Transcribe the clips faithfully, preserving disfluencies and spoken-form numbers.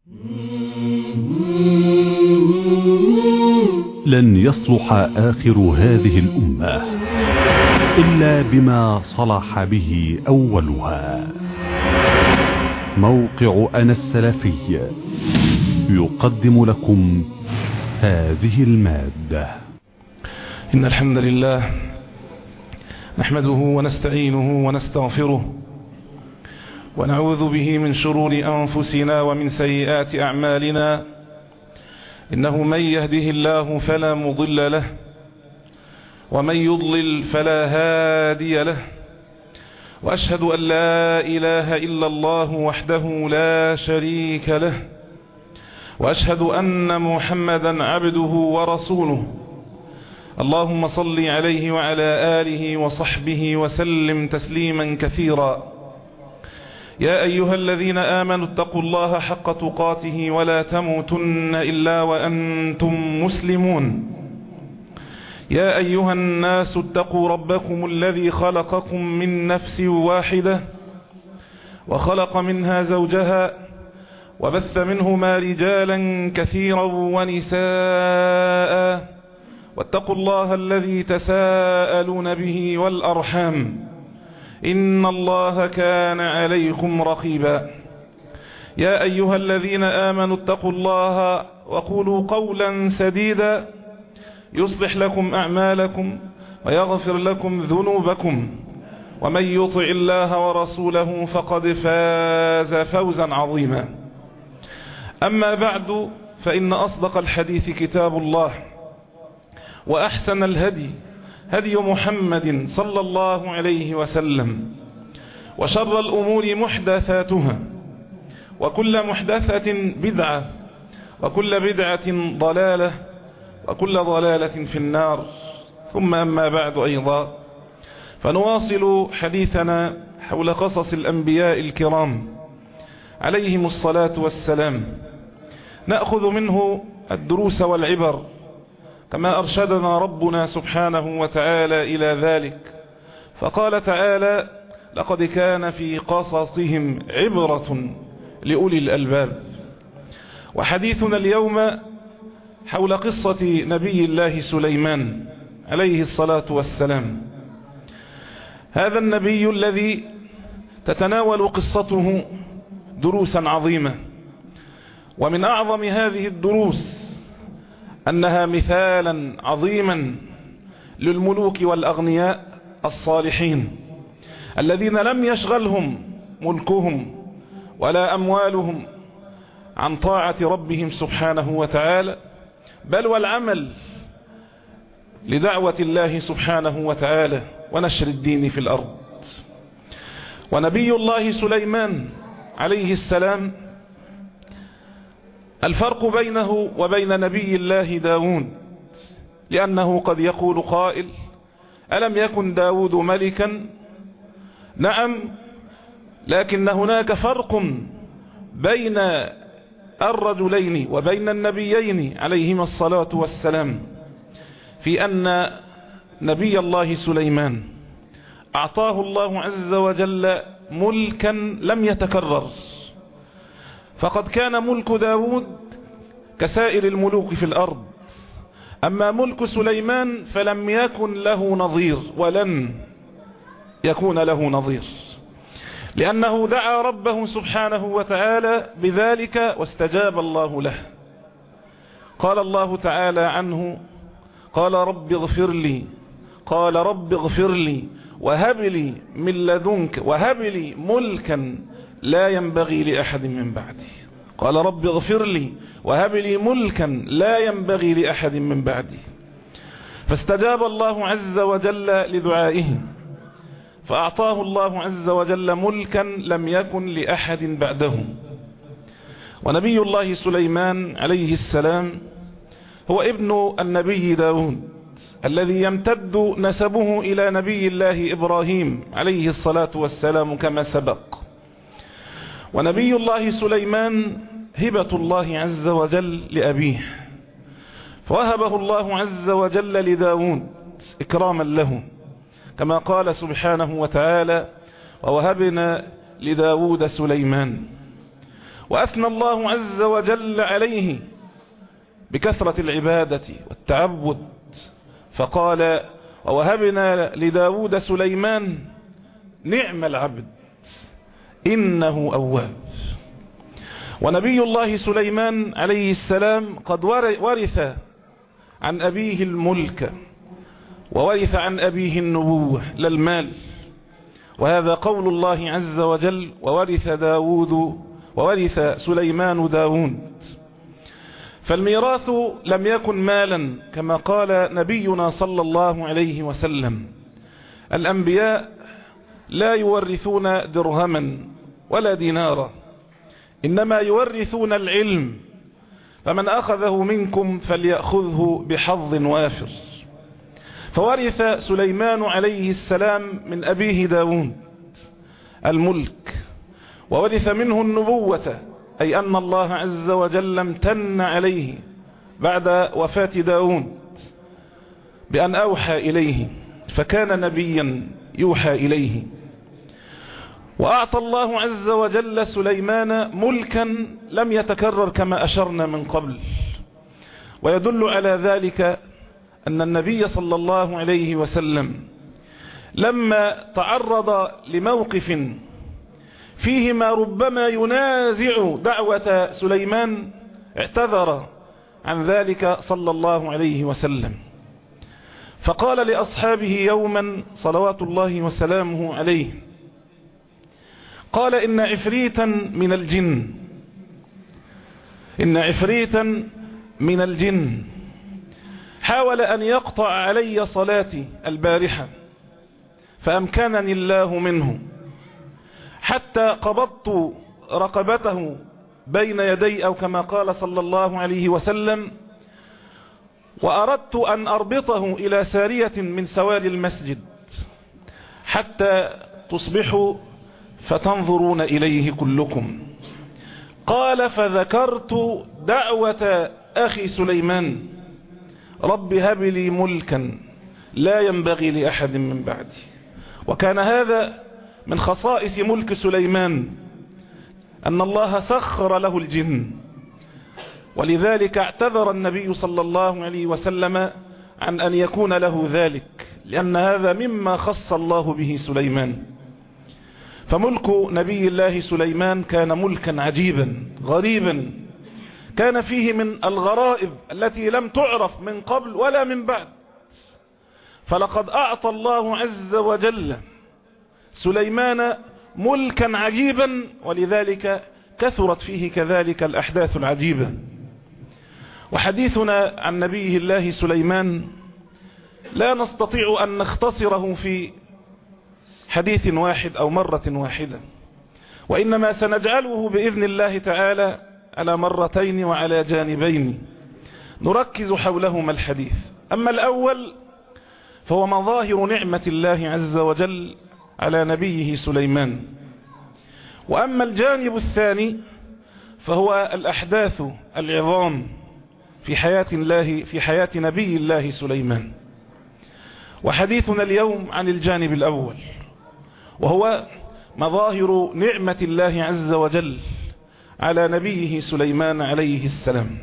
لن يصلح آخر هذه الأمة إلا بما صلح به أولها. موقع أنا السلفي يقدم لكم هذه المادة. إن الحمد لله نحمده ونستعينه ونستغفره ونعوذ به من شرور أنفسنا ومن سيئات أعمالنا. إنه من يهده الله فلا مضل له ومن يضلل فلا هادي له، وأشهد أن لا إله إلا الله وحده لا شريك له، وأشهد أن محمدا عبده ورسوله. اللهم صل عليه وعلى آله وصحبه وسلم تسليما كثيرا. يا أيها الذين آمنوا اتقوا الله حق تقاته ولا تموتن إلا وأنتم مسلمون. يا أيها الناس اتقوا ربكم الذي خلقكم من نفس واحدة وخلق منها زوجها وبث منهما رجالا كثيرا ونساء، واتقوا الله الذي تساءلون به والأرحام إن الله كان عليكم رقيبا. يا أيها الذين آمنوا اتقوا الله وقولوا قولا سديدا يصلح لكم أعمالكم ويغفر لكم ذنوبكم، ومن يطع الله ورسوله فقد فاز فوزا عظيما. أما بعد، فإن أصدق الحديث كتاب الله، وأحسن الهدي هدي محمد صلى الله عليه وسلم، وشر الأمور محدثاتها، وكل محدثة بدعة، وكل بدعة ضلالة، وكل ضلالة في النار. ثم أما بعد أيضا، فنواصل حديثنا حول قصص الأنبياء الكرام عليهم الصلاة والسلام، نأخذ منه الدروس والعبر كما أرشدنا ربنا سبحانه وتعالى إلى ذلك. فقال تعالى: لقد كان في قصصهم عبرة لأولي الألباب. وحديثنا اليوم حول قصة نبي الله سليمان عليه الصلاة والسلام، هذا النبي الذي تتناول قصته دروسا عظيمة. ومن أعظم هذه الدروس أنها مثالا عظيما للملوك والأغنياء الصالحين الذين لم يشغلهم ملكهم ولا أموالهم عن طاعة ربهم سبحانه وتعالى، بل والعمل لدعوة الله سبحانه وتعالى ونشر الدين في الأرض. ونبي الله سليمان عليه السلام الفرق بينه وبين نبي الله داود، لأنه قد يقول قائل: ألم يكن داود ملكا؟ نعم، لكن هناك فرق بين الرجلين وبين النبيين عليهما الصلاة والسلام، في أن نبي الله سليمان أعطاه الله عز وجل ملكا لم يتكرر. فقد كان ملك داود كسائر الملوك في الأرض، أما ملك سليمان فلم يكن له نظير ولن يكون له نظير، لأنه دعا ربه سبحانه وتعالى بذلك واستجاب الله له. قال الله تعالى عنه: قال رب اغفر لي قال رب اغفر لي وهب لي من لدنك وهب لي ملكا لا ينبغي لأحد من بعدي. قال رب اغفر لي وهب لي ملكا لا ينبغي لأحد من بعدي. فاستجاب الله عز وجل لدعائه، فأعطاه الله عز وجل ملكا لم يكن لأحد بعده. ونبي الله سليمان عليه السلام هو ابن النبي داود الذي يمتد نسبه إلى نبي الله إبراهيم عليه الصلاة والسلام كما سبق. ونبي الله سليمان هبة الله عز وجل لأبيه، فوهبه الله عز وجل لداود إكراما له، كما قال سبحانه وتعالى: ووهبنا لداود سليمان. وأثنى الله عز وجل عليه بكثرة العبادة والتعبد، فقال: ووهبنا لداود سليمان نعم العبد إنه أواب. ونبي الله سليمان عليه السلام قد ورث عن أبيه الملك وورث عن أبيه النبوة لا المال، وهذا قول الله عز وجل: وورث داود وورث سليمان داود. فالميراث لم يكن مالا كما قال نبينا صلى الله عليه وسلم: الأنبياء لا يورثون درهما ولا دينارا، إنما يورثون العلم، فمن أخذه منكم فليأخذه بحظ وافر. فورث سليمان عليه السلام من أبيه داود الملك، وورث منه النبوة، أي أن الله عز وجل امتن عليه بعد وفاة داود بأن أوحى إليه، فكان نبيا يوحى إليه. وأعطى الله عز وجل سليمان ملكا لم يتكرر كما أشرنا من قبل، ويدل على ذلك أن النبي صلى الله عليه وسلم لما تعرض لموقف فيه ما ربما ينازع دعوة سليمان اعتذر عن ذلك صلى الله عليه وسلم، فقال لأصحابه يوما صلوات الله وسلامه عليه، قال: إن عفريتا من الجن إن عفريتا من الجن حاول أن يقطع علي صلاتي البارحة، فأمكنني الله منه، حتى قبضت رقبته بين يدي، أو كما قال صلى الله عليه وسلم، وأردت أن أربطه إلى سارية من سواري المسجد حتى تصبحوا فتنظرون إليه كلكم. قال: فذكرت دعوة أخي سليمان: رب هب لي ملكا لا ينبغي لأحد من بعدي. وكان هذا من خصائص ملك سليمان، أن الله سخر له الجن، ولذلك اعتذر النبي صلى الله عليه وسلم عن أن يكون له ذلك، لأن هذا مما خص الله به سليمان. فملك نبي الله سليمان كان ملكا عجيبا غريبا، كان فيه من الغرائب التي لم تعرف من قبل ولا من بعد. فلقد أعطى الله عز وجل سليمان ملكا عجيبا، ولذلك كثرت فيه كذلك الأحداث العجيبة. وحديثنا عن نبي الله سليمان لا نستطيع أن نختصره في حديث واحد أو مرة واحدة، وإنما سنجعله بإذن الله تعالى على مرتين وعلى جانبين نركز حولهما الحديث. أما الأول فهو مظاهر نعمة الله عز وجل على نبيه سليمان، وأما الجانب الثاني فهو الأحداث العظام في حياة الله في حياة نبي الله سليمان. وحديثنا اليوم عن الجانب الأول، وهو مظاهر نعمة الله عز وجل على نبيه سليمان عليه السلام.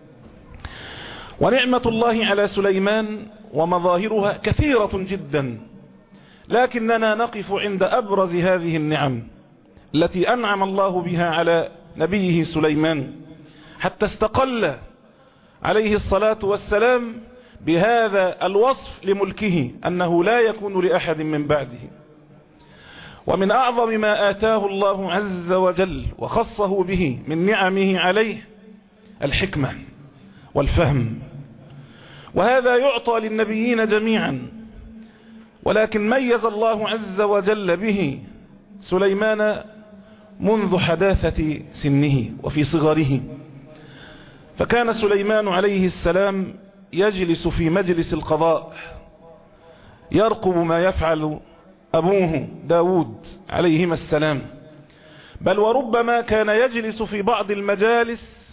ونعمة الله على سليمان ومظاهرها كثيرة جدا، لكننا نقف عند أبرز هذه النعم التي أنعم الله بها على نبيه سليمان، حتى استقل عليه الصلاة والسلام بهذا الوصف لملكه، أنه لا يكون لأحد من بعده. ومن أعظم ما آتاه الله عز وجل وخصه به من نعمه عليه الحكمة والفهم، وهذا يعطى للنبيين جميعا، ولكن ميز الله عز وجل به سليمان منذ حداثة سنه وفي صغره. فكان سليمان عليه السلام يجلس في مجلس القضاء يرقب ما يفعل أبوه داود عليهما السلام، بل وربما كان يجلس في بعض المجالس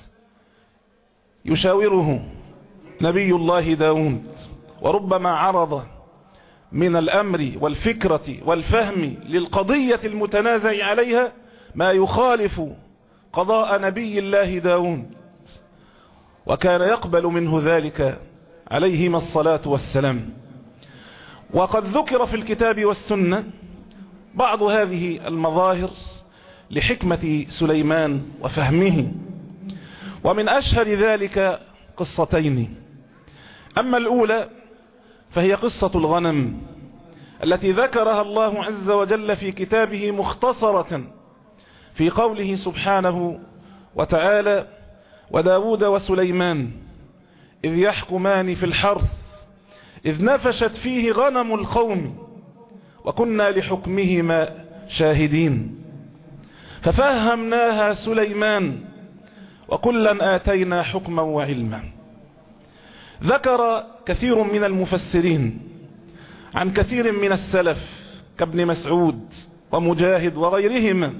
يشاوره نبي الله داود، وربما عرض من الأمر والفكرة والفهم للقضية المتنازع عليها ما يخالف قضاء نبي الله داود، وكان يقبل منه ذلك عليهما الصلاة والسلام. وقد ذكر في الكتاب والسنة بعض هذه المظاهر لحكمة سليمان وفهمه، ومن أشهر ذلك قصتين. أما الأولى فهي قصة الغنم التي ذكرها الله عز وجل في كتابه مختصرة في قوله سبحانه وتعالى: وداود وسليمان إذ يحكمان في الحرث إذ نفشت فيه غنم القوم وكنا لحكمهما شاهدين ففهمناها سليمان وكلا آتينا حكما وعلما. ذكر كثير من المفسرين عن كثير من السلف كابن مسعود ومجاهد وغيرهما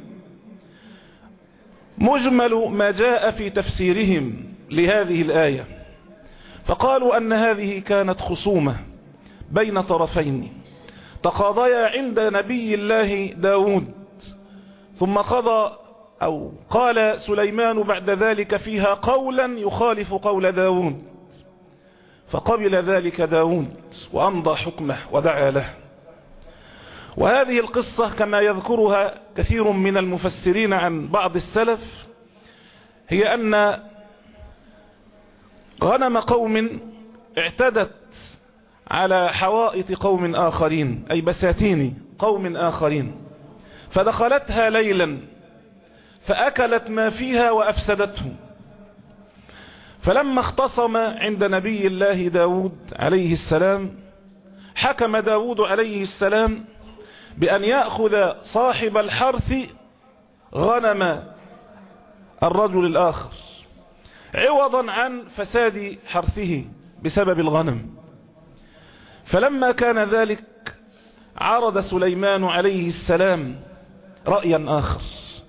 مجمل ما جاء في تفسيرهم لهذه الآية، فقالوا أن هذه كانت خصومة بين طرفين تقاضيا عند نبي الله داود، ثم قضى أو قال سليمان بعد ذلك فيها قولا يخالف قول داود، فقبل ذلك داود وأمضى حكمه ودعا له. وهذه القصة كما يذكرها كثير من المفسرين عن بعض السلف هي أن غنم قوم اعتدت على حوائط قوم آخرين، أي بساتين قوم آخرين، فدخلتها ليلا فأكلت ما فيها وأفسدته. فلما اختصم عند نبي الله داود عليه السلام حكم داود عليه السلام بأن يأخذ صاحب الحرث غنم الرجل الآخر عوضا عن فساد حرثه بسبب الغنم. فلما كان ذلك عرض سليمان عليه السلام رأيا آخر،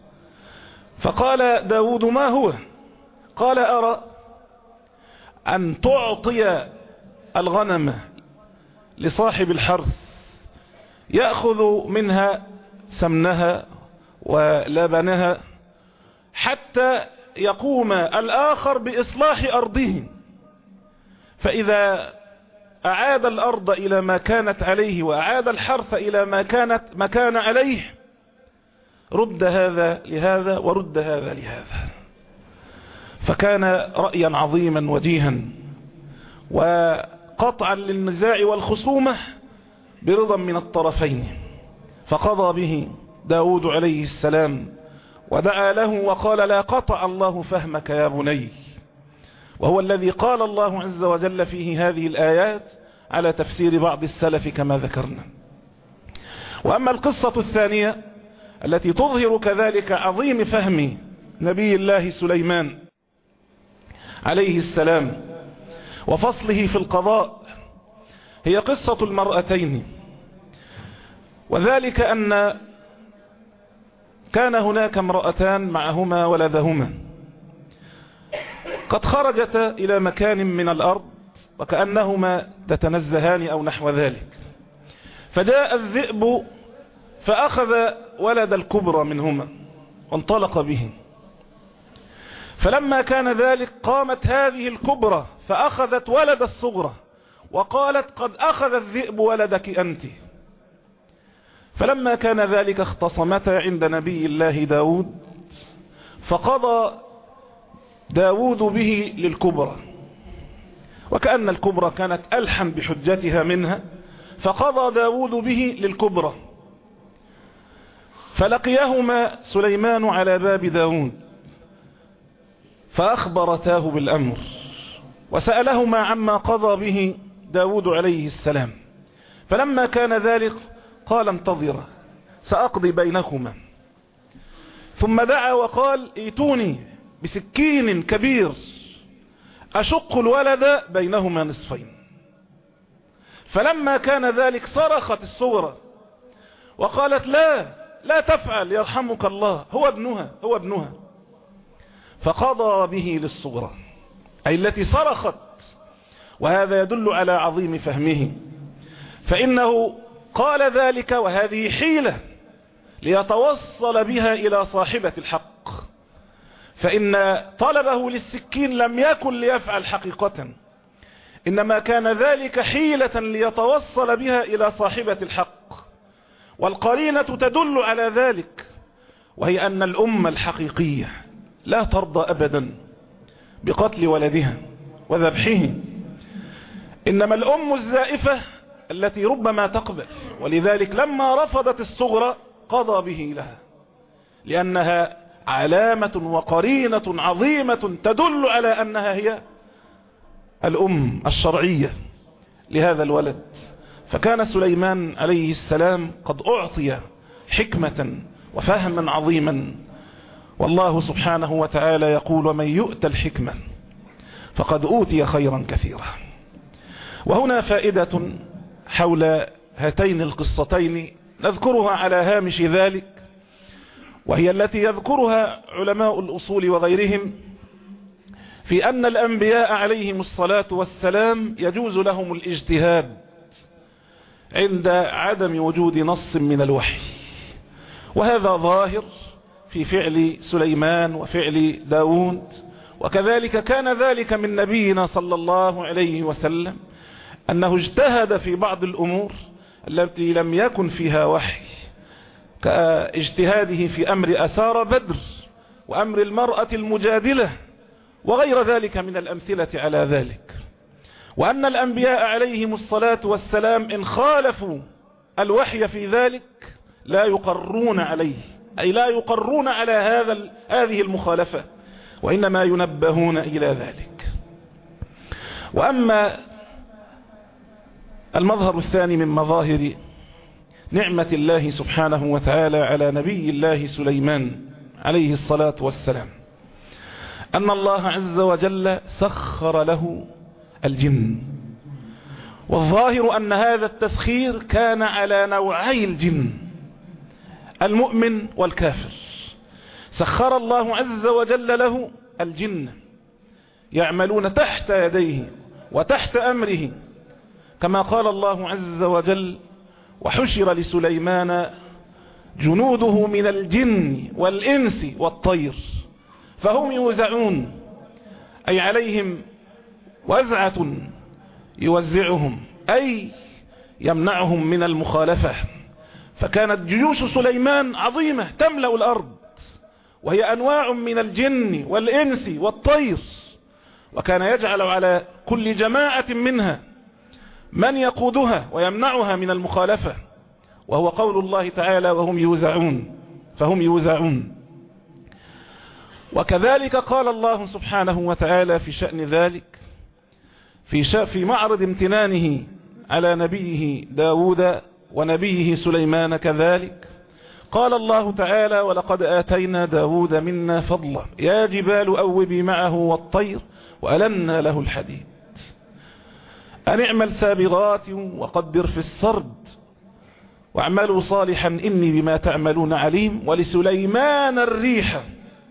فقال داود: ما هو؟ قال: أرى أن تعطي الغنم لصاحب الحرث يأخذ منها سمنها ولبنها حتى يقوم الآخر بإصلاح أرضه، فإذا أعاد الأرض إلى ما كانت عليه وأعاد الحرث إلى ما كانت ما كان عليه رد هذا لهذا ورد هذا لهذا. فكان رأيا عظيما وجيها وقطعا للنزاع والخصومة برضا من الطرفين، فقضى به داود عليه السلام ودعا له وقال: لا قطع الله فهمك يا بني. وهو الذي قال الله عز وجل فيه هذه الآيات على تفسير بعض السلف كما ذكرنا. وأما القصة الثانية التي تظهر كذلك عظيم فهم نبي الله سليمان عليه السلام وفصله في القضاء هي قصة المرأتين. وذلك أن كان هناك امرأتان معهما ولدهما قد خرجتا إلى مكان من الأرض وكأنهما تتنزهان أو نحو ذلك، فجاء الذئب فأخذ ولد الكبرى منهما وانطلق به. فلما كان ذلك قامت هذه الكبرى فأخذت ولد الصغرى وقالت: قد أخذ الذئب ولدك أنت. فلما كان ذلك اختصمتا عند نبي الله داود، فقضى داود به للكبرى، وكأن الكبرى كانت ألحن بحجتها منها، فقضى داود به للكبرى. فلقيهما سليمان على باب داود فأخبرتاه بالأمر وسألهما عما قضى به داود عليه السلام. فلما كان ذلك قال: انتظرا سأقضي بينكما. ثم دعا وقال: ائتوني بسكين كبير أشق الولد بينهما نصفين. فلما كان ذلك صرخت الصغرى وقالت: لا لا تفعل يرحمك الله، هو ابنها هو ابنها. فقضى به للصغرى أي التي صرخت، وهذا يدل على عظيم فهمه، فإنه قال ذلك وهذه حيلة ليتوصل بها إلى صاحبة الحق، فإن طلبه للسكين لم يكن ليفعل حقيقة، إنما كان ذلك حيلة ليتوصل بها إلى صاحبة الحق. والقرينة تدل على ذلك، وهي أن الأمة الحقيقية لا ترضى أبدا بقتل ولدها وذبحه، إنما الأم الزائفة التي ربما تقبل. ولذلك لما رفضت الصغرى قضى به لها، لأنها علامة وقرينة عظيمة تدل على أنها هي الأم الشرعية لهذا الولد. فكان سليمان عليه السلام قد أعطي حكمة وفهما عظيما، والله سبحانه وتعالى يقول: ومن يؤت الحكمة فقد أوتي خيرا كثيرا. وهنا فائدة حول هاتين القصتين نذكرها على هامش ذلك، وهي التي يذكرها علماء الأصول وغيرهم، في أن الأنبياء عليهم الصلاة والسلام يجوز لهم الاجتهاد عند عدم وجود نص من الوحي، وهذا ظاهر في فعل سليمان وفعل داود، وكذلك كان ذلك من نبينا صلى الله عليه وسلم، أنه اجتهد في بعض الأمور التي لم يكن فيها وحي، كاجتهاده في أمر أسار بدر وأمر المرأة المجادلة وغير ذلك من الأمثلة على ذلك. وأن الأنبياء عليهم الصلاة والسلام إن خالفوا الوحي في ذلك لا يقرون عليه، أي لا يقرون على هذا هذه المخالفة، وإنما ينبهون إلى ذلك. وأما المظهر الثاني من مظاهر نعمة الله سبحانه وتعالى على نبي الله سليمان عليه الصلاة والسلام، أن الله عز وجل سخر له الجن. والظاهر أن هذا التسخير كان على نوعي الجن، المؤمن والكافر. سخر الله عز وجل له الجن يعملون تحت يديه وتحت أمره، كما قال الله عز وجل: وحشر لسليمان جنوده من الجن والإنس والطير فهم يوزعون، أي عليهم وزعة يوزعهم، أي يمنعهم من المخالفة. فكانت جيوش سليمان عظيمة تملأ الأرض، وهي أنواع من الجن والإنس والطير، وكان يجعل على كل جماعة منها من يقودها ويمنعها من المخالفة، وهو قول الله تعالى: وهم يوزعون، فهم يوزعون. وكذلك قال الله سبحانه وتعالى في شأن ذلك في, في معرض امتنانه على نبيه داود ونبيه سليمان كذلك، قال الله تعالى: ولقد آتينا داود منا فضلا يا جبال أوبي معه والطير وألنا له الحديد أن اعمل سابغات وقدر في السرد واعملوا صالحا إني بما تعملون عليم. ولسليمان الريح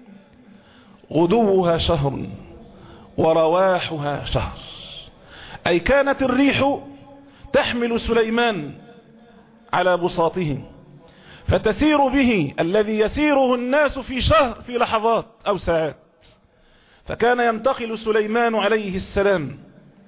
غدوها شهر ورواحها شهر، أي كانت الريح تحمل سليمان على بساطه فتسير به الذي يسيره الناس في شهر في لحظات أو ساعات. فكان ينتقل سليمان عليه السلام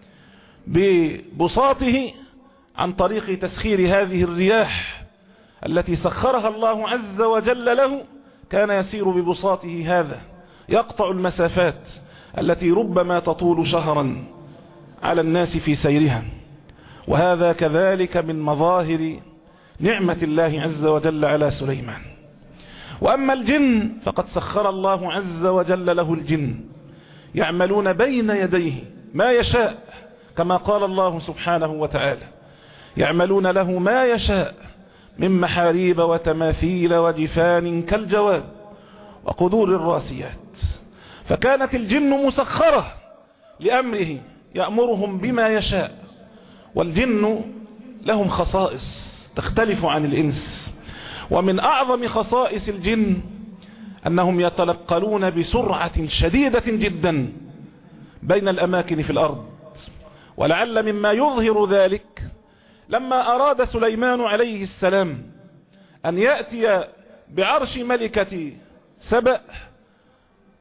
ببساطه عن طريق تسخير هذه الرياح التي سخرها الله عز وجل له، كان يسير ببساطه هذا يقطع المسافات التي ربما تطول شهرا على الناس في سيرها. وهذا كذلك من مظاهر نعمة الله عز وجل على سليمان. وأما الجن فقد سخر الله عز وجل له الجن يعملون بين يديه ما يشاء، كما قال الله سبحانه وتعالى: يعملون له ما يشاء من محاريب وتماثيل وجفان كالجواب وقدور الراسيات. فكانت الجن مسخرة لأمره يأمرهم بما يشاء. والجن لهم خصائص تختلف عن الإنس، ومن أعظم خصائص الجن أنهم يتنقلون بسرعة شديدة جدا بين الأماكن في الأرض. ولعل مما يظهر ذلك لما أراد سليمان عليه السلام أن يأتي بعرش ملكة سبأ،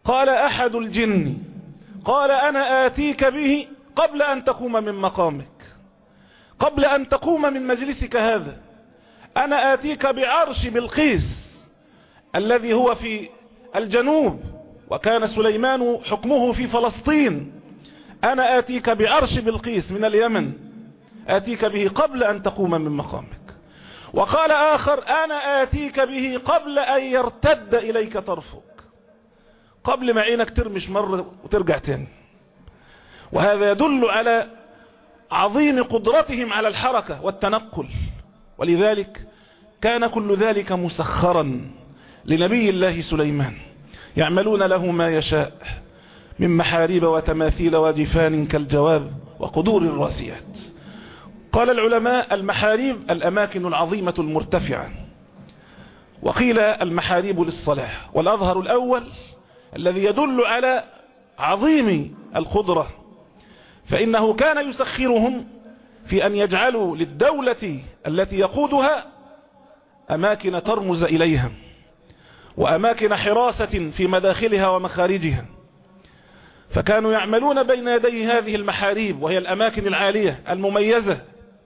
قال أحد الجن قال أنا آتيك به قبل أن تقوم من مقامك، قبل أن تقوم من مجلسك هذا، أنا آتيك بعرش بلقيس الذي هو في الجنوب، وكان سليمان حكمه في فلسطين. أنا آتيك بعرش بلقيس من اليمن، آتيك به قبل أن تقوم من مقامك. وقال آخر أنا آتيك به قبل أن يرتد إليك طرفك، قبل ما عينك ترمش مرة وترجع تاني. وهذا يدل على عظيم قدرتهم على الحركة والتنقل، ولذلك كان كل ذلك مسخرا لنبي الله سليمان، يعملون له ما يشاء من محاريب وتماثيل وجفان كالجواب وقدور الراسيات. قال العلماء المحاريب الأماكن العظيمة المرتفعة، وقيل المحاريب للصلاة، والأظهر الأول الذي يدل على عظيم القدرة، فإنه كان يسخرهم في أن يجعلوا للدولة التي يقودها أماكن ترمز إليها، وأماكن حراسة في مداخلها ومخارجها، فكانوا يعملون بين يدي هذه المحاريب وهي الأماكن العالية المميزة،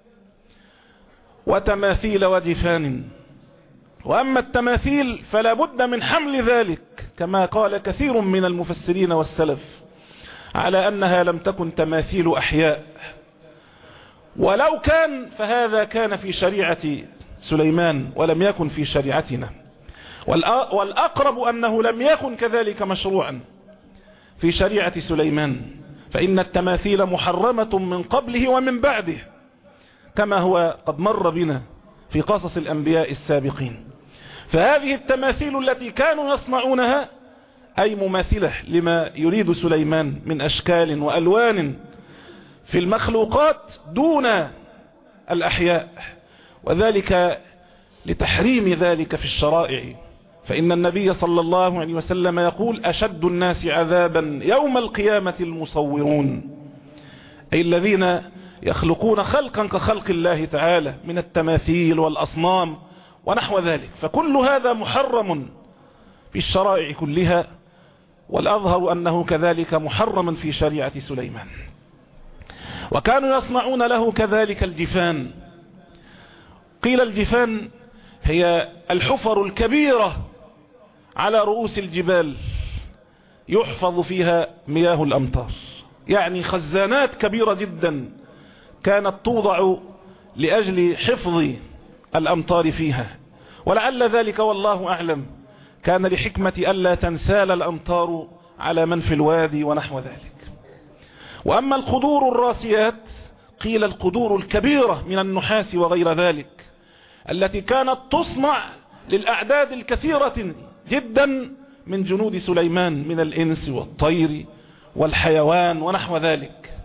وتماثيل وجفان. وأما التماثيل فلا بد من حمل ذلك، كما قال كثير من المفسرين والسلف على أنها لم تكن تماثيل أحياء، ولو كان فهذا كان في شريعة سليمان ولم يكن في شريعتنا، والأقرب أنه لم يكن كذلك مشروعا في شريعة سليمان، فإن التماثيل محرمة من قبله ومن بعده، كما هو قد مر بنا في قصص الأنبياء السابقين. فهذه التماثيل التي كانوا يصنعونها أي مماثلة لما يريد سليمان من أشكال وألوان في المخلوقات دون الأحياء، وذلك لتحريم ذلك في الشرائع. فإن النبي صلى الله عليه وسلم يقول أشد الناس عذابا يوم القيامة المصورون، أي الذين يخلقون خلقا كخلق الله تعالى من التماثيل والأصنام ونحو ذلك، فكل هذا محرم في الشرائع كلها، والأظهر أنه كذلك محرما في شريعة سليمان. وكانوا يصنعون له كذلك الجفان. قيل الجفان هي الحفر الكبيرة على رؤوس الجبال يحفظ فيها مياه الأمطار، يعني خزانات كبيرة جدا كانت توضع لأجل حفظ الأمطار فيها، ولعل ذلك والله أعلم كان لحكمة ألا تنسال الأمطار على من في الوادي ونحو ذلك. وأما القدور الراسيات قيل القدور الكبيرة من النحاس وغير ذلك التي كانت تصنع للأعداد الكثيرة جدا من جنود سليمان من الإنس والطير والحيوان ونحو ذلك.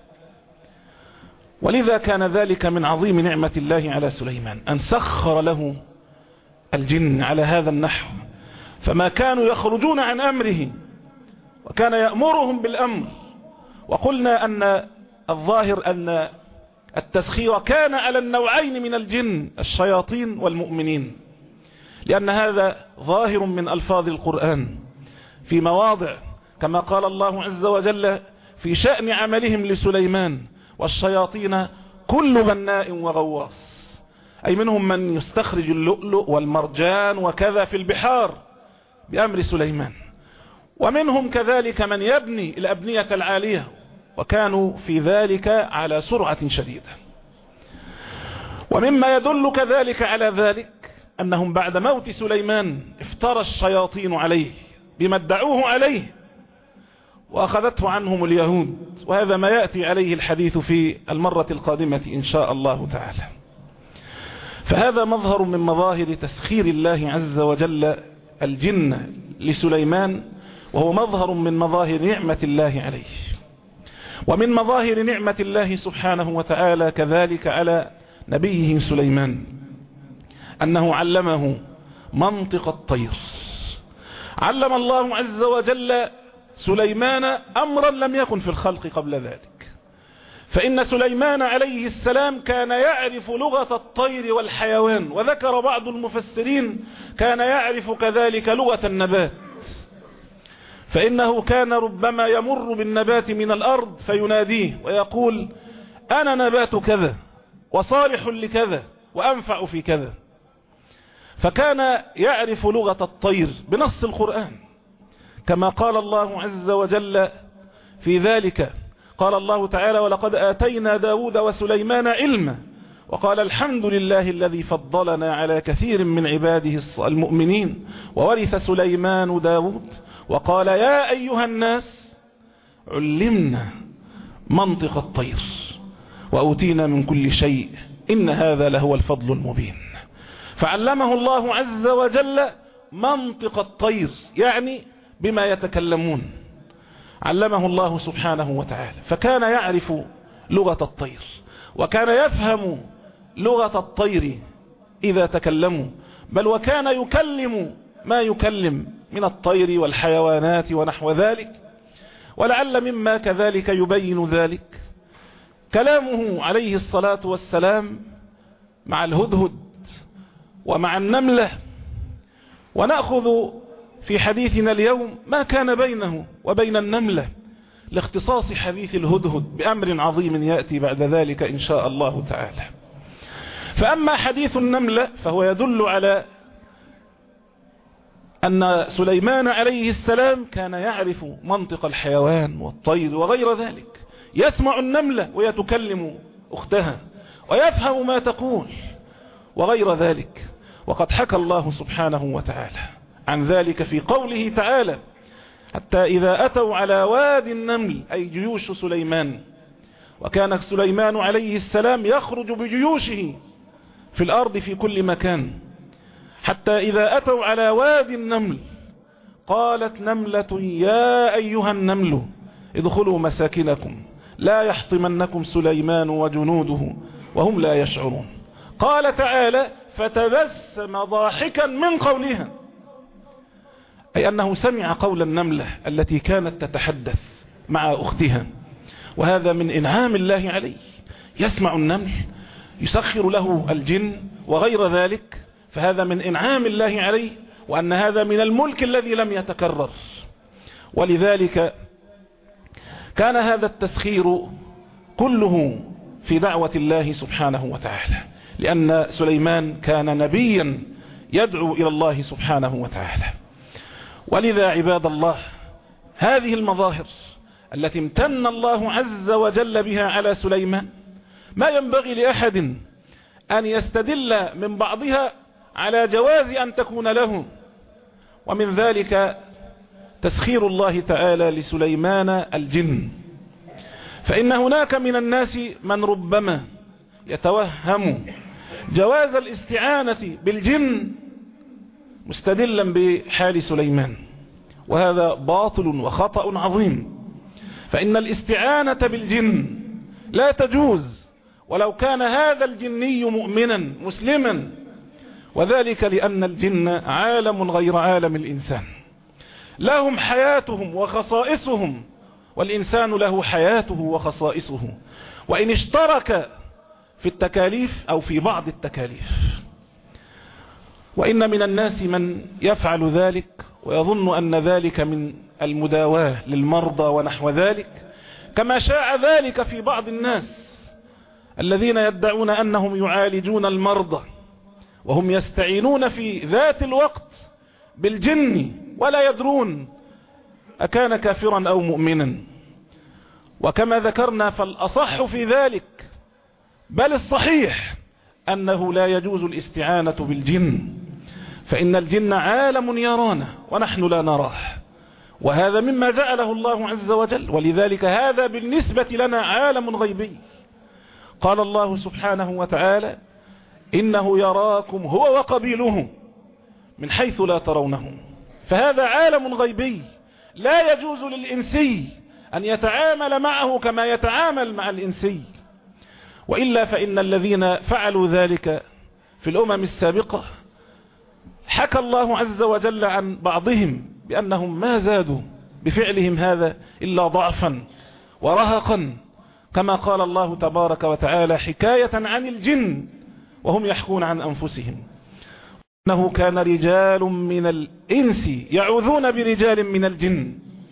ولذا كان ذلك من عظيم نعمة الله على سليمان أن سخر له الجن على هذا النحو، فما كانوا يخرجون عن أمره وكان يأمرهم بالأمر. وقلنا أن الظاهر أن التسخير كان على النوعين من الجن، الشياطين والمؤمنين، لأن هذا ظاهر من ألفاظ القرآن في مواضع، كما قال الله عز وجل في شأن عملهم لسليمان والشياطين كل بناء وغواص، أي منهم من يستخرج اللؤلؤ والمرجان وكذا في البحار بأمر سليمان، ومنهم كذلك من يبني الأبنية العالية، وكانوا في ذلك على سرعة شديدة. ومما يدل كذلك على ذلك أنهم بعد موت سليمان افترى الشياطين عليه بما ادعوه عليه وأخذته عنهم اليهود، وهذا ما يأتي عليه الحديث في المرة القادمة إن شاء الله تعالى. فهذا مظهر من مظاهر تسخير الله عز وجل الجن لسليمان، وهو مظهر من مظاهر نعمة الله عليه. ومن مظاهر نعمة الله سبحانه وتعالى كذلك على نبيه سليمان أنه علمه منطق الطير. علم الله عز وجل سليمان أمرا لم يكن في الخلق قبل ذلك، فإن سليمان عليه السلام كان يعرف لغة الطير والحيوان، وذكر بعض المفسرين كان يعرف كذلك لغة النبات. فإنه كان ربما يمر بالنبات من الأرض فيناديه ويقول أنا نبات كذا وصالح لكذا وأنفع في كذا. فكان يعرف لغة الطير بنص القرآن، كما قال الله عز وجل في ذلك. قال الله تعالى ولقد آتينا داود وسليمان علما وقال الحمد لله الذي فضلنا على كثير من عباده المؤمنين وورث سليمان داود وقال يا أيها الناس علمنا منطق الطير وأوتينا من كل شيء إن هذا لهو الفضل المبين. فعلمه الله عز وجل منطق الطير، يعني بما يتكلمون، علمه الله سبحانه وتعالى، فكان يعرف لغة الطير وكان يفهم لغة الطير إذا تكلموا، بل وكان يكلم ما يكلم من الطير والحيوانات ونحو ذلك. ولعل مما كذلك يبين ذلك كلامه عليه الصلاة والسلام مع الهدهد ومع النملة. ونأخذ في حديثنا اليوم ما كان بينه وبين النملة لاختصاص حديث الهدهد بأمر عظيم يأتي بعد ذلك إن شاء الله تعالى. فأما حديث النملة فهو يدل على أن سليمان عليه السلام كان يعرف منطق الحيوان والطير وغير ذلك، يسمع النملة ويتكلم أختها ويفهم ما تقول وغير ذلك. وقد حكى الله سبحانه وتعالى عن ذلك في قوله تعالى حتى إذا أتوا على واد النمل، أي جيوش سليمان، وكان سليمان عليه السلام يخرج بجيوشه في الأرض في كل مكان، حتى إذا أتوا على واد النمل قالت نملة يا أيها النمل ادخلوا مساكنكم لا يحطمنكم سليمان وجنوده وهم لا يشعرون. قال تعالى فتبسم ضاحكا من قولها، أي أنه سمع قول النملة التي كانت تتحدث مع أختها، وهذا من إنعام الله عليه. يسمع النمل، يسخر له الجن وغير ذلك، فهذا من إنعام الله عليه، وأن هذا من الملك الذي لم يتكرر. ولذلك كان هذا التسخير كله في دعوة الله سبحانه وتعالى، لأن سليمان كان نبيا يدعو إلى الله سبحانه وتعالى. ولذا عباد الله هذه المظاهر التي امتن الله عز وجل بها على سليمان ما ينبغي لأحد أن يستدل من بعضها على جواز أن تكون له. ومن ذلك تسخير الله تعالى لسليمان الجن، فإن هناك من الناس من ربما يتوهم جواز الاستعانة بالجن مستدلا بحال سليمان، وهذا باطل وخطأ عظيم. فإن الاستعانة بالجن لا تجوز ولو كان هذا الجني مؤمنا مسلما، وذلك لأن الجن عالم غير عالم الإنسان، لهم حياتهم وخصائصهم، والإنسان له حياته وخصائصه، وإن اشترك في التكاليف أو في بعض التكاليف. وإن من الناس من يفعل ذلك ويظن أن ذلك من المداواة للمرضى ونحو ذلك، كما شاع ذلك في بعض الناس الذين يدعون أنهم يعالجون المرضى وهم يستعينون في ذات الوقت بالجن ولا يدرون أكان كافرا أو مؤمنا. وكما ذكرنا فالأصح في ذلك بل الصحيح أنه لا يجوز الاستعانة بالجن، فإن الجن عالم يرانا ونحن لا نراه، وهذا مما جعله الله عز وجل، ولذلك هذا بالنسبة لنا عالم غيبي. قال الله سبحانه وتعالى إنه يراكم هو وقبيله من حيث لا ترونهم، فهذا عالم غيبي لا يجوز للإنسي أن يتعامل معه كما يتعامل مع الإنسي، وإلا فإن الذين فعلوا ذلك في الأمم السابقة حكى الله عز وجل عن بعضهم بأنهم ما زادوا بفعلهم هذا إلا ضعفا ورهقا، كما قال الله تبارك وتعالى حكاية عن الجن وهم يحكون عن أنفسهم إنه كان رجال من الإنس يعوذون برجال من الجن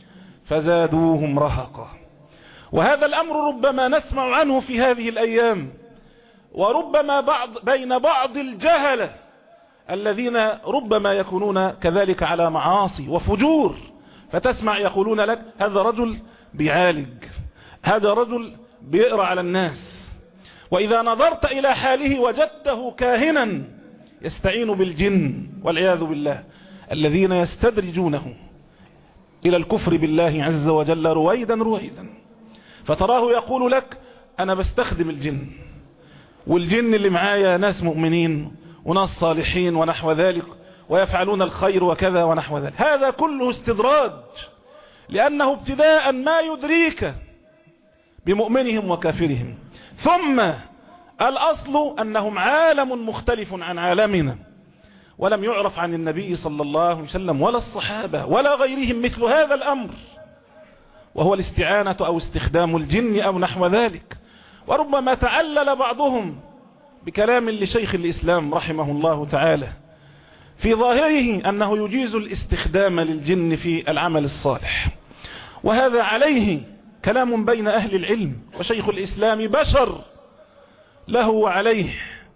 فزادوهم رهقا. وهذا الأمر ربما نسمع عنه في هذه الأيام، وربما بعض بين بعض الجهلة الذين ربما يكونون كذلك على معاصي وفجور، فتسمع يقولون لك هذا رجل بيعالج، هذا رجل بيقرأ على الناس، وإذا نظرت إلى حاله وجدته كاهنا يستعين بالجن والعياذ بالله، الذين يستدرجونه إلى الكفر بالله عز وجل رويدا رويدا. فتراه يقول لك أنا بستخدم الجن، والجن اللي معايا ناس مؤمنين وناس صالحين ونحو ذلك، ويفعلون الخير وكذا ونحو ذلك. هذا كله استدراج، لأنه ابتداء ما يدريك بمؤمنهم وكافرهم، ثم الأصل أنهم عالم مختلف عن عالمنا، ولم يعرف عن النبي صلى الله عليه وسلم ولا الصحابة ولا غيرهم مثل هذا الأمر، وهو الاستعانة أو استخدام الجن أو نحو ذلك. وربما تعلل بعضهم بكلام لشيخ الإسلام رحمه الله تعالى في ظاهره أنه يجيز الاستخدام للجن في العمل الصالح، وهذا عليه كلام بين أهل العلم، وشيخ الإسلام بشر له وعليه،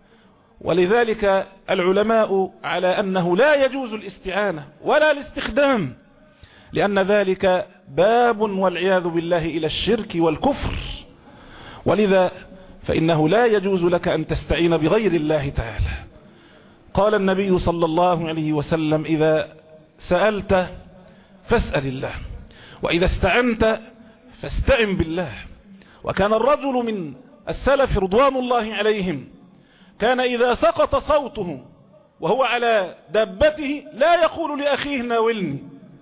ولذلك العلماء على أنه لا يجوز الاستعانة ولا الاستخدام، لأن ذلك باب والعياذ بالله إلى الشرك والكفر، ولذا فإنه لا يجوز لك أن تستعين بغير الله تعالى. قال النبي صلى الله عليه وسلم إذا سألت فاسأل الله، وإذا استعنت فاستعن بالله. وكان الرجل من السلف رضوان الله عليهم كان إذا سقط صوته وهو على دابته لا يقول لأخيه ناولني،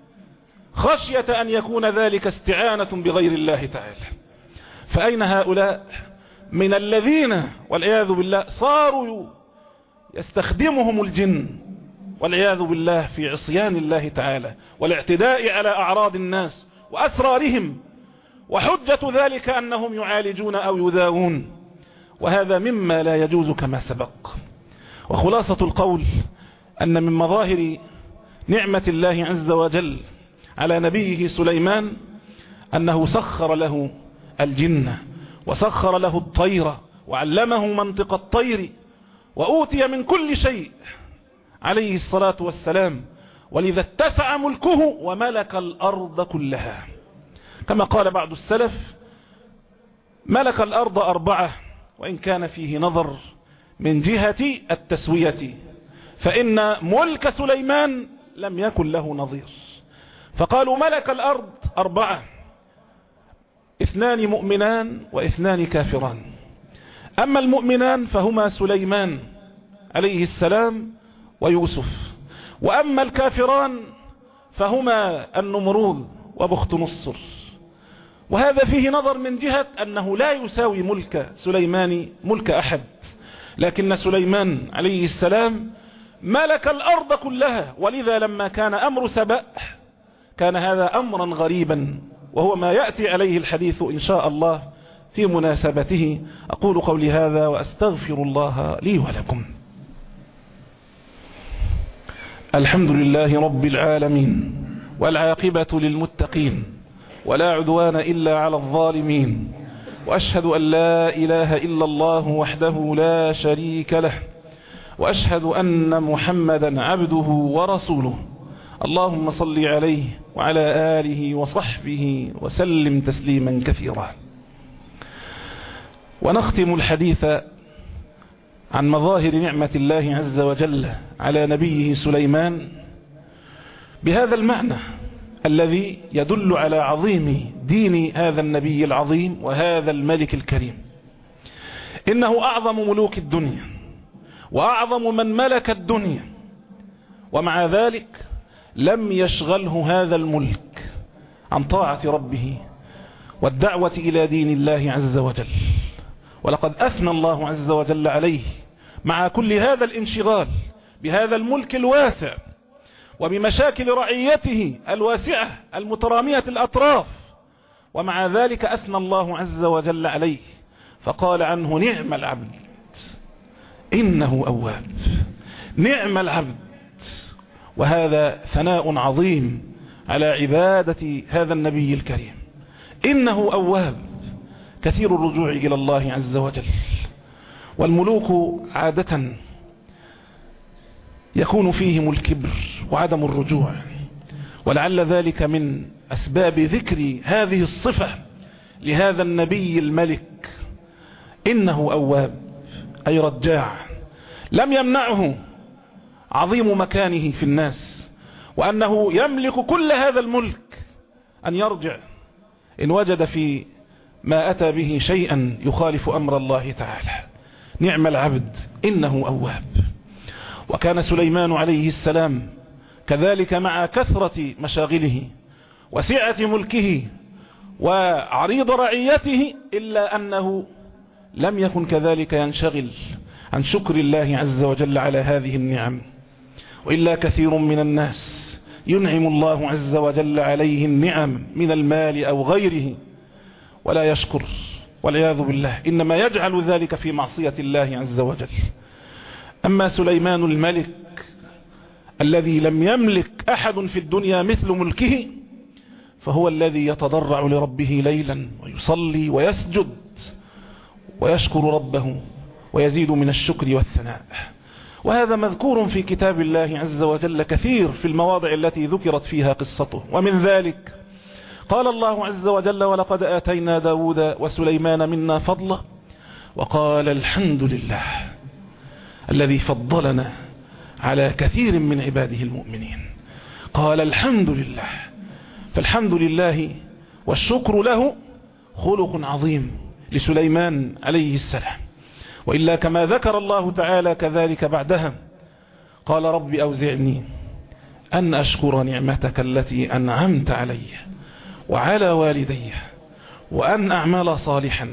خشية أن يكون ذلك استعانة بغير الله تعالى. فأين هؤلاء من الذين والعياذ بالله صاروا يستخدمهم الجن والعياذ بالله في عصيان الله تعالى والاعتداء على أعراض الناس وأسرارهم، وحجة ذلك أنهم يعالجون أو يداوون، وهذا مما لا يجوز كما سبق. وخلاصة القول أن من مظاهر نعمة الله عز وجل على نبيه سليمان أنه سخر له الجن وسخر له الطير وعلمه منطق الطير، وأوتي من كل شيء عليه الصلاة والسلام، ولذا اتسع ملكه وملك الأرض كلها. كما قال بعض السلف ملك الأرض أربعة، وإن كان فيه نظر من جهة التسوية، فإن ملك سليمان لم يكن له نظير. فقالوا ملك الأرض أربعة، اثنان مؤمنان واثنان كافران. أما المؤمنان فهما سليمان عليه السلام ويوسف، وأما الكافران فهما النمرود وبخت نصر. وهذا فيه نظر من جهة أنه لا يساوي ملك سليمان ملك أحد، لكن سليمان عليه السلام ملك الأرض كلها، ولذا لما كان أمر سبأ كان هذا أمرا غريبا، وهو ما يأتي عليه الحديث إن شاء الله في مناسبته. أقول قولي هذا وأستغفر الله لي ولكم. الحمد لله رب العالمين، والعاقبة للمتقين، ولا عدوان إلا على الظالمين، وأشهد أن لا إله إلا الله وحده لا شريك له، وأشهد أن محمدا عبده ورسوله. اللهم صل عليه وعلى آله وصحبه وسلم تسليما كثيرا. ونختم الحديث عن مظاهر نعمة الله عز وجل على نبيه سليمان بهذا المعنى الذي يدل على عظيم دين هذا النبي العظيم وهذا الملك الكريم. إنه أعظم ملوك الدنيا وأعظم من ملك الدنيا، ومع ذلك لم يشغله هذا الملك عن طاعة ربه والدعوة إلى دين الله عز وجل. ولقد أثنى الله عز وجل عليه مع كل هذا الانشغال بهذا الملك الواسع وبمشاكل رعيته الواسعة المترامية الأطراف، ومع ذلك أثنى الله عز وجل عليه فقال عنه نعم العبد إنه أواب. نعم العبد، وهذا ثناء عظيم على عبادة هذا النبي الكريم. إنه أواب كثير الرجوع إلى الله عز وجل. والملوك عادة يكون فيهم الكبر وعدم الرجوع، ولعل ذلك من أسباب ذكر هذه الصفة لهذا النبي الملك. إنه أواب أي رجاع، لم يمنعه عظيم مكانه في الناس وأنه يملك كل هذا الملك أن يرجع إن وجد في ما أتى به شيئا يخالف أمر الله تعالى. نعم العبد إنه أواب. وكان سليمان عليه السلام كذلك مع كثرة مشاغله وسعة ملكه وعريض رعيته، إلا أنه لم يكن كذلك ينشغل عن شكر الله عز وجل على هذه النعم. وإلا كثير من الناس ينعم الله عز وجل عليه النعم من المال أو غيره ولا يشكر، والعياذ بالله، إنما يجعل ذلك في معصية الله عز وجل. أما سليمان الملك الذي لم يملك أحد في الدنيا مثل ملكه، فهو الذي يتضرع لربه ليلا ويصلي ويسجد ويشكر ربه ويزيد من الشكر والثناء. وهذا مذكور في كتاب الله عز وجل كثير في المواضع التي ذكرت فيها قصته. ومن ذلك قال الله عز وجل: ولقد آتينا داود وسليمان منا فضلا وقال الحمد لله الذي فضلنا على كثير من عباده المؤمنين. قال الحمد لله، فالحمد لله والشكر له خلق عظيم لسليمان عليه السلام. وإلا كما ذكر الله تعالى كذلك بعدها قال: رب أوزعني أن أشكر نعمتك التي أنعمت علي وعلى والدي وأن أعمل صالحا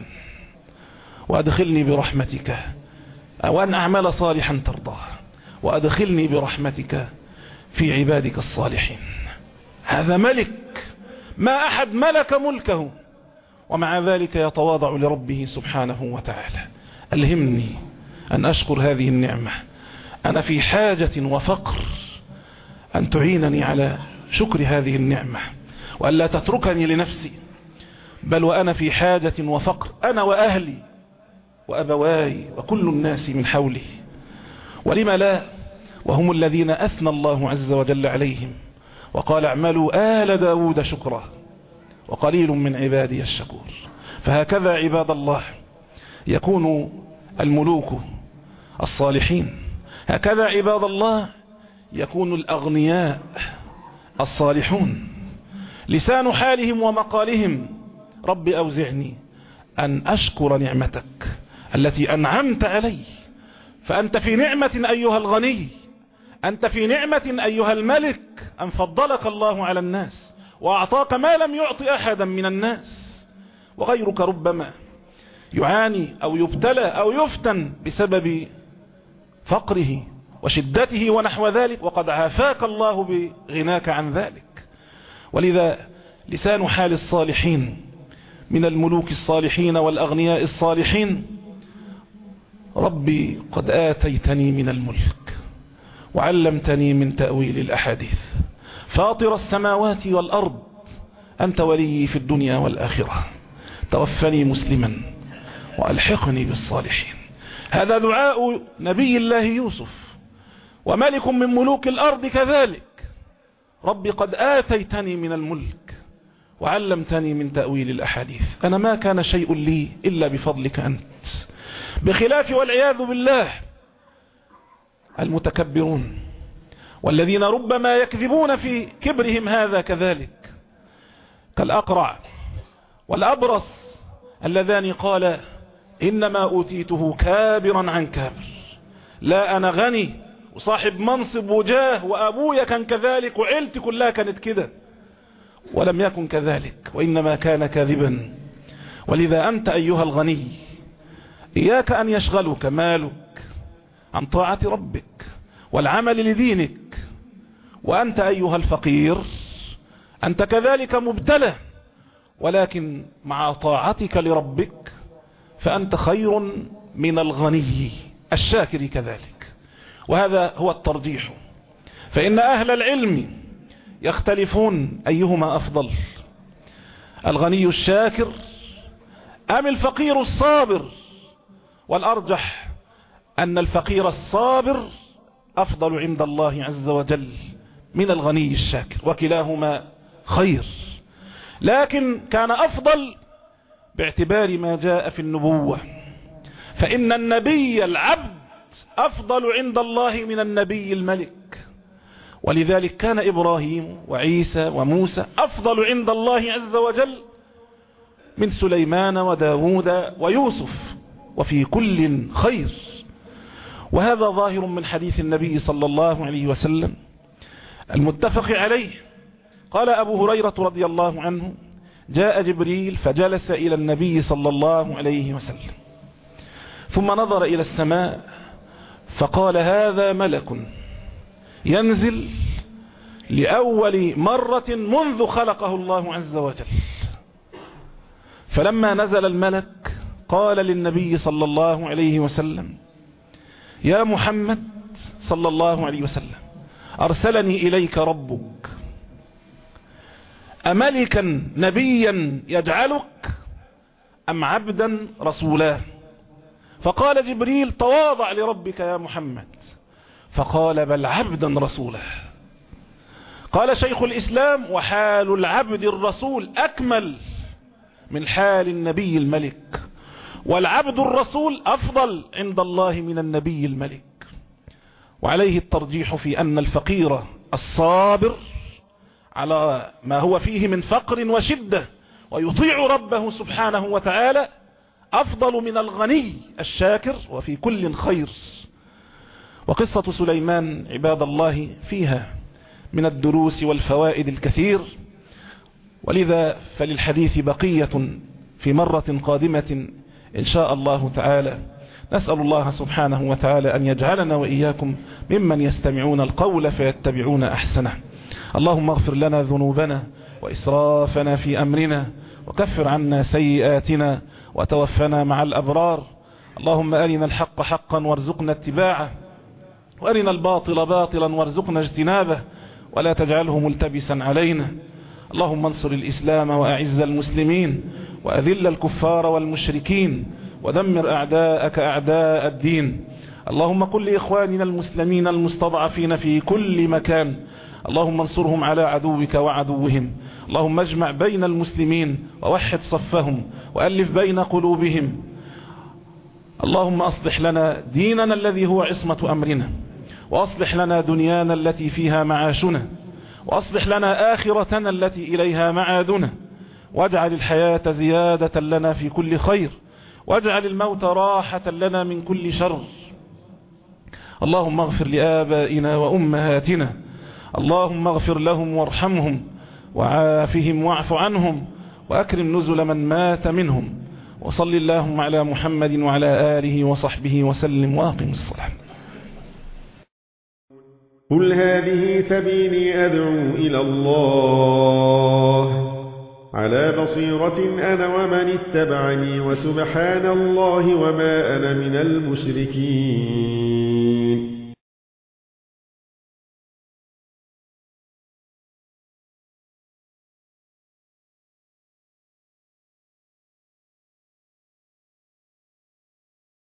وأدخلني برحمتك، وأن أعمل صالحا ترضاه وأدخلني برحمتك في عبادك الصالحين. هذا ملك ما أحد ملك ملكه، ومع ذلك يتواضع لربه سبحانه وتعالى. ألهمني أن أشكر هذه النعمة، أنا في حاجة وفقر أن تعينني على شكر هذه النعمة، وأن لا تتركني لنفسي، بل وأنا في حاجة وفقر أنا وأهلي وأبواي وكل الناس من حولي. ولما لا وهم الذين أثنى الله عز وجل عليهم وقال: اعملوا آل داود شكرا وقليل من عبادي الشكور. فهكذا عباد الله يكون الملوك الصالحين، هكذا عباد الله يكون الأغنياء الصالحون. لسان حالهم ومقالهم: رب أوزعني أن أشكر نعمتك التي أنعمت علي. فأنت في نعمة أيها الغني، أنت في نعمة أيها الملك، أن فضلك الله على الناس وأعطاك ما لم يعطي أحدا من الناس. وغيرك ربما يعاني أو يبتلى أو يفتن بسبب فقره وشدته ونحو ذلك، وقد عافاك الله بغناك عن ذلك. ولذا لسان حال الصالحين من الملوك الصالحين والأغنياء الصالحين: ربي قد آتيتني من الملك وعلمتني من تأويل الأحاديث، فاطر السماوات والأرض، أنت ولي في الدنيا والآخرة، توفني مسلما وألحقني بالصالحين. هذا دعاء نبي الله يوسف، وملك من ملوك الأرض كذلك: ربي قد آتيتني من الملك وعلمتني من تأويل الأحاديث. أنا ما كان شيء لي إلا بفضلك أنت. بخلاف والعياذ بالله المتكبرون والذين ربما يكذبون في كبرهم هذا كذلك، كالأقرع والأبرص اللذان قال: إنما أوتيته كابرا عن كابر، لا أنا غني وصاحب منصب وجاه وأبويا كان كذلك وعيلتي كلها كانت كده، ولم يكن كذلك، وإنما كان كاذبا. ولذا أنت أيها الغني إياك أن يشغلك مالك عن طاعة ربك والعمل لدينك. وأنت أيها الفقير أنت كذلك مبتلى، ولكن مع طاعتك لربك فأنت خير من الغني الشاكر كذلك. وهذا هو الترجيح. فإن أهل العلم يختلفون أيهما أفضل، الغني الشاكر أم الفقير الصابر؟ والأرجح أن الفقير الصابر أفضل عند الله عز وجل من الغني الشاكر، وكلاهما خير، لكن كان أفضل باعتبار ما جاء في النبوة، فإن النبي العبد أفضل عند الله من النبي الملك، ولذلك كان إبراهيم وعيسى وموسى أفضل عند الله عز وجل من سليمان وداود ويوسف، وفي كل خير. وهذا ظاهر من حديث النبي صلى الله عليه وسلم المتفق عليه. قال أبو هريرة رضي الله عنه: جاء جبريل فجلس إلى النبي صلى الله عليه وسلم، ثم نظر إلى السماء فقال: هذا ملك ينزل لأول مرة منذ خلقه الله عز وجل. فلما نزل الملك قال للنبي صلى الله عليه وسلم: يا محمد صلى الله عليه وسلم، أرسلني إليك ربك، أملكا نبيا يجعلك أم عبدا رسولا؟ فقال جبريل: تواضع لربك يا محمد. فقال: بل عبدا رسولا. قال شيخ الإسلام: وحال العبد الرسول أكمل من حال النبي الملك، والعبد الرسول أفضل عند الله من النبي الملك. وعليه الترجيح في أن الفقير الصابر على ما هو فيه من فقر وشدة ويطيع ربه سبحانه وتعالى أفضل من الغني الشاكر، وفي كل خير. وقصة سليمان عباد الله فيها من الدروس والفوائد الكثير، ولذا فللحديث بقية في مرة قادمة إن شاء الله تعالى. نسأل الله سبحانه وتعالى أن يجعلنا وإياكم ممن يستمعون القول فيتبعون أحسنه. اللهم اغفر لنا ذنوبنا وإسرافنا في أمرنا، وكفر عنا سيئاتنا، وتوفنا مع الأبرار. اللهم أرنا الحق حقا وارزقنا اتباعه، وأرنا الباطل باطلا وارزقنا اجتنابه، ولا تجعله ملتبسا علينا. اللهم انصر الإسلام وأعز المسلمين، وأذل الكفار والمشركين، ودمر أعداءك أعداء الدين. اللهم قل لإخواننا المسلمين المستضعفين في كل مكان: اللهم انصرهم على عدوك وعدوهم. اللهم اجمع بين المسلمين ووحد صفهم وألف بين قلوبهم. اللهم أصلح لنا ديننا الذي هو عصمة أمرنا، وأصلح لنا دنيانا التي فيها معاشنا، وأصلح لنا آخرتنا التي إليها معادنا، واجعل الحياة زيادة لنا في كل خير، واجعل الموت راحة لنا من كل شر. اللهم اغفر لآبائنا وأمهاتنا، اللهم اغفر لهم وارحمهم وعافهم واعف عنهم، وأكرم نزل من مات منهم. وصل اللهم على محمد وعلى آله وصحبه وسلم، وأقم الصلاة. قل هذه سبيلي أدعو إلى الله على بصيرة أنا ومن اتبعني، وسبحان الله وما أنا من المشركين.